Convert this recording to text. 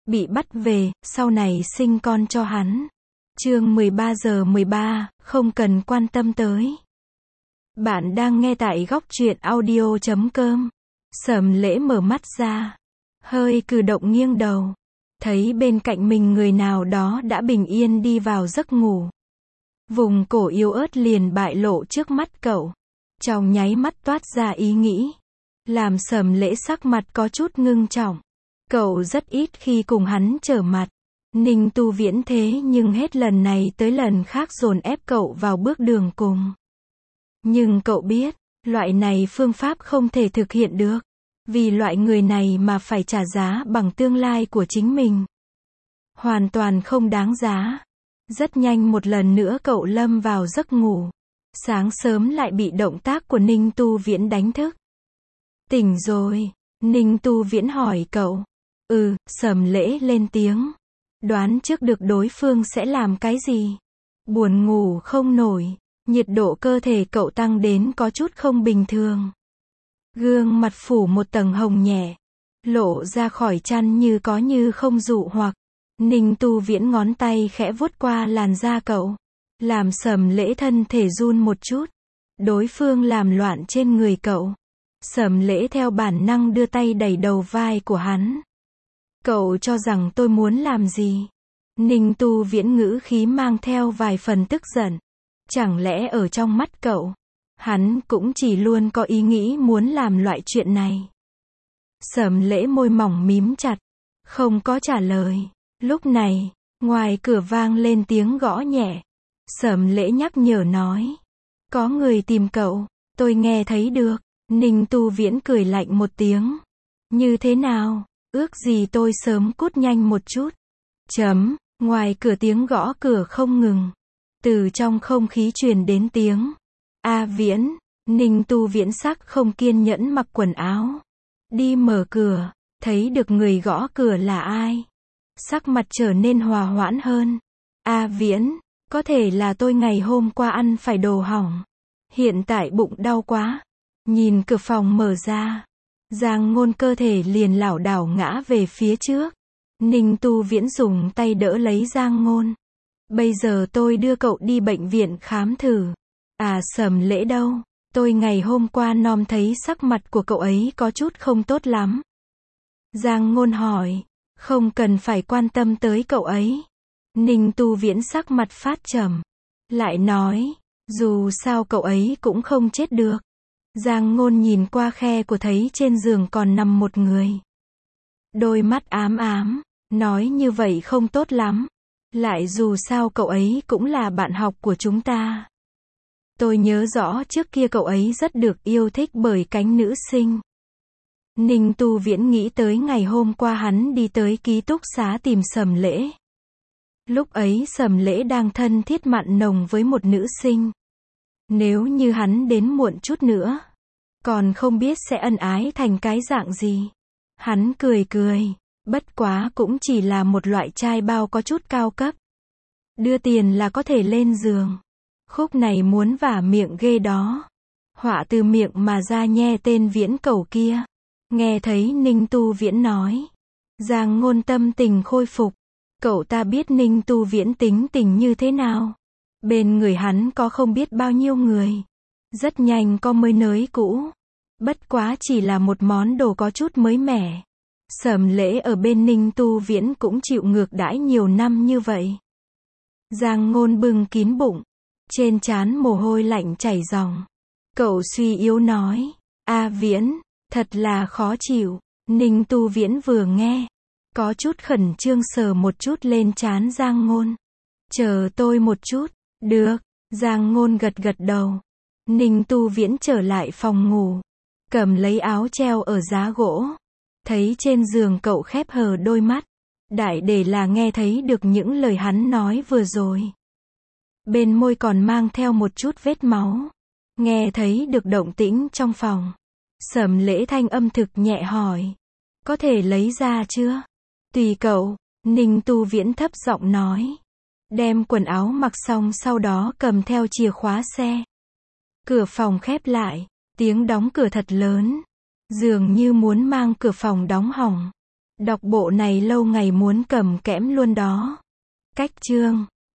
bị bắt về, sau này sinh con cho hắn. Chương 13:13, không cần quan tâm tới. Bạn đang nghe tại góc truyện audio.com. Sầm Lễ mở mắt ra, hơi cử động nghiêng đầu, thấy bên cạnh mình người nào đó đã bình yên đi vào giấc ngủ. Vùng cổ yếu ớt liền bại lộ trước mắt cậu. Trong nháy mắt toát ra ý nghĩ, làm Sầm Lễ sắc mặt có chút ngưng trọng. Cậu rất ít khi cùng hắn trở mặt. Ninh Tu Viễn thế nhưng hết lần này tới lần khác dồn ép cậu vào bước đường cùng. Nhưng cậu biết, loại này phương pháp không thể thực hiện được. Vì loại người này mà phải trả giá bằng tương lai của chính mình. Hoàn toàn không đáng giá. Rất nhanh một lần nữa cậu lâm vào giấc ngủ. Sáng sớm lại bị động tác của Ninh Tu Viễn đánh thức. Tỉnh rồi, Ninh Tu Viễn hỏi cậu. Sầm Lễ lên tiếng. Đoán trước được đối phương sẽ làm cái gì. Buồn ngủ không nổi, nhiệt độ cơ thể cậu tăng đến có chút không bình thường. Gương mặt phủ một tầng hồng nhẹ, lộ ra khỏi chăn như có như không dụ hoặc. Ninh Tu Viễn ngón tay khẽ vuốt qua làn da cậu, làm Sầm Lễ thân thể run một chút. Đối phương làm loạn trên người cậu. Sầm Lễ theo bản năng đưa tay đẩy đầu vai của hắn. Cậu cho rằng tôi muốn làm gì? Ninh Tu Viễn ngữ khí mang theo vài phần tức giận. Chẳng lẽ ở trong mắt cậu, hắn cũng chỉ luôn có ý nghĩ muốn làm loại chuyện này? Sầm Lễ môi mỏng mím chặt, không có trả lời. Lúc này, ngoài cửa vang lên tiếng gõ nhẹ. Sầm Lễ nhắc nhở nói. Có người tìm cậu, tôi nghe thấy được. Ninh Tu Viễn cười lạnh một tiếng. Như thế nào? Ước gì tôi sớm cút nhanh một chút. Ngoài cửa tiếng gõ cửa không ngừng. Từ trong không khí truyền đến tiếng. A Viễn. Ninh Tu Viễn sắc không kiên nhẫn mặc quần áo. Đi mở cửa, thấy được người gõ cửa là ai. Sắc mặt trở nên hòa hoãn hơn. A Viễn, có thể là tôi ngày hôm qua ăn phải đồ hỏng. Hiện tại bụng đau quá. Nhìn cửa phòng mở ra. Giang Ngôn cơ thể liền lảo đảo ngã về phía trước. Ninh Tu Viễn dùng tay đỡ lấy Giang Ngôn. Bây giờ tôi đưa cậu đi bệnh viện khám thử. Sầm Lễ đâu? Tôi ngày hôm qua nom thấy sắc mặt của cậu ấy có chút không tốt lắm. Giang Ngôn hỏi. Không cần phải quan tâm tới cậu ấy. Ninh Tu Viễn sắc mặt phát trầm. Lại nói, dù sao cậu ấy cũng không chết được. Giang Ngôn nhìn qua khe của thấy trên giường còn nằm một người. Đôi mắt ám ám, nói như vậy không tốt lắm. Lại dù sao cậu ấy cũng là bạn học của chúng ta. Tôi nhớ rõ trước kia cậu ấy rất được yêu thích bởi cánh nữ sinh. Ninh Tu Viễn nghĩ tới ngày hôm qua hắn đi tới ký túc xá tìm Sầm Lễ. Lúc ấy Sầm Lễ đang thân thiết mặn nồng với một nữ sinh. Nếu như hắn đến muộn chút nữa, còn không biết sẽ ân ái thành cái dạng gì. Hắn cười cười, bất quá cũng chỉ là một loại chai bao có chút cao cấp. Đưa tiền là có thể lên giường. Khúc này muốn vả miệng ghê đó. Họa từ miệng mà ra nhe tên Viễn Cầu kia. Nghe thấy Ninh Tu Viễn nói. Giang Ngôn tâm tình khôi phục. Cậu ta biết Ninh Tu Viễn tính tình như thế nào. Bên người hắn có không biết bao nhiêu người. Rất nhanh có mới nới cũ. Bất quá chỉ là một món đồ có chút mới mẻ. Sầm Lễ ở bên Ninh Tu Viễn cũng chịu ngược đãi nhiều năm như vậy. Giang Ngôn bưng kín bụng. Trên trán mồ hôi lạnh chảy ròng. Cậu suy yếu nói. A Viễn, thật là khó chịu. Ninh Tu Viễn vừa nghe, có chút khẩn trương sờ một chút lên trán Giang Ngôn. Chờ tôi một chút. Được. Giang Ngôn gật gật đầu. Ninh Tu Viễn trở lại phòng ngủ. Cầm lấy áo treo ở giá gỗ. Thấy trên giường cậu khép hờ đôi mắt. Đại để là nghe thấy được những lời hắn nói vừa rồi. Bên môi còn mang theo một chút vết máu. Nghe thấy được động tĩnh trong phòng. Sầm Lễ thanh âm thực nhẹ hỏi. Có thể lấy ra chưa? Tùy cậu. Ninh Tu Viễn thấp giọng nói. Đem quần áo mặc xong sau đó cầm theo chìa khóa xe. Cửa phòng khép lại. Tiếng đóng cửa thật lớn. Dường như muốn mang cửa phòng đóng hỏng. Đọc bộ này lâu ngày muốn cầm kẽm luôn đó. Cách chương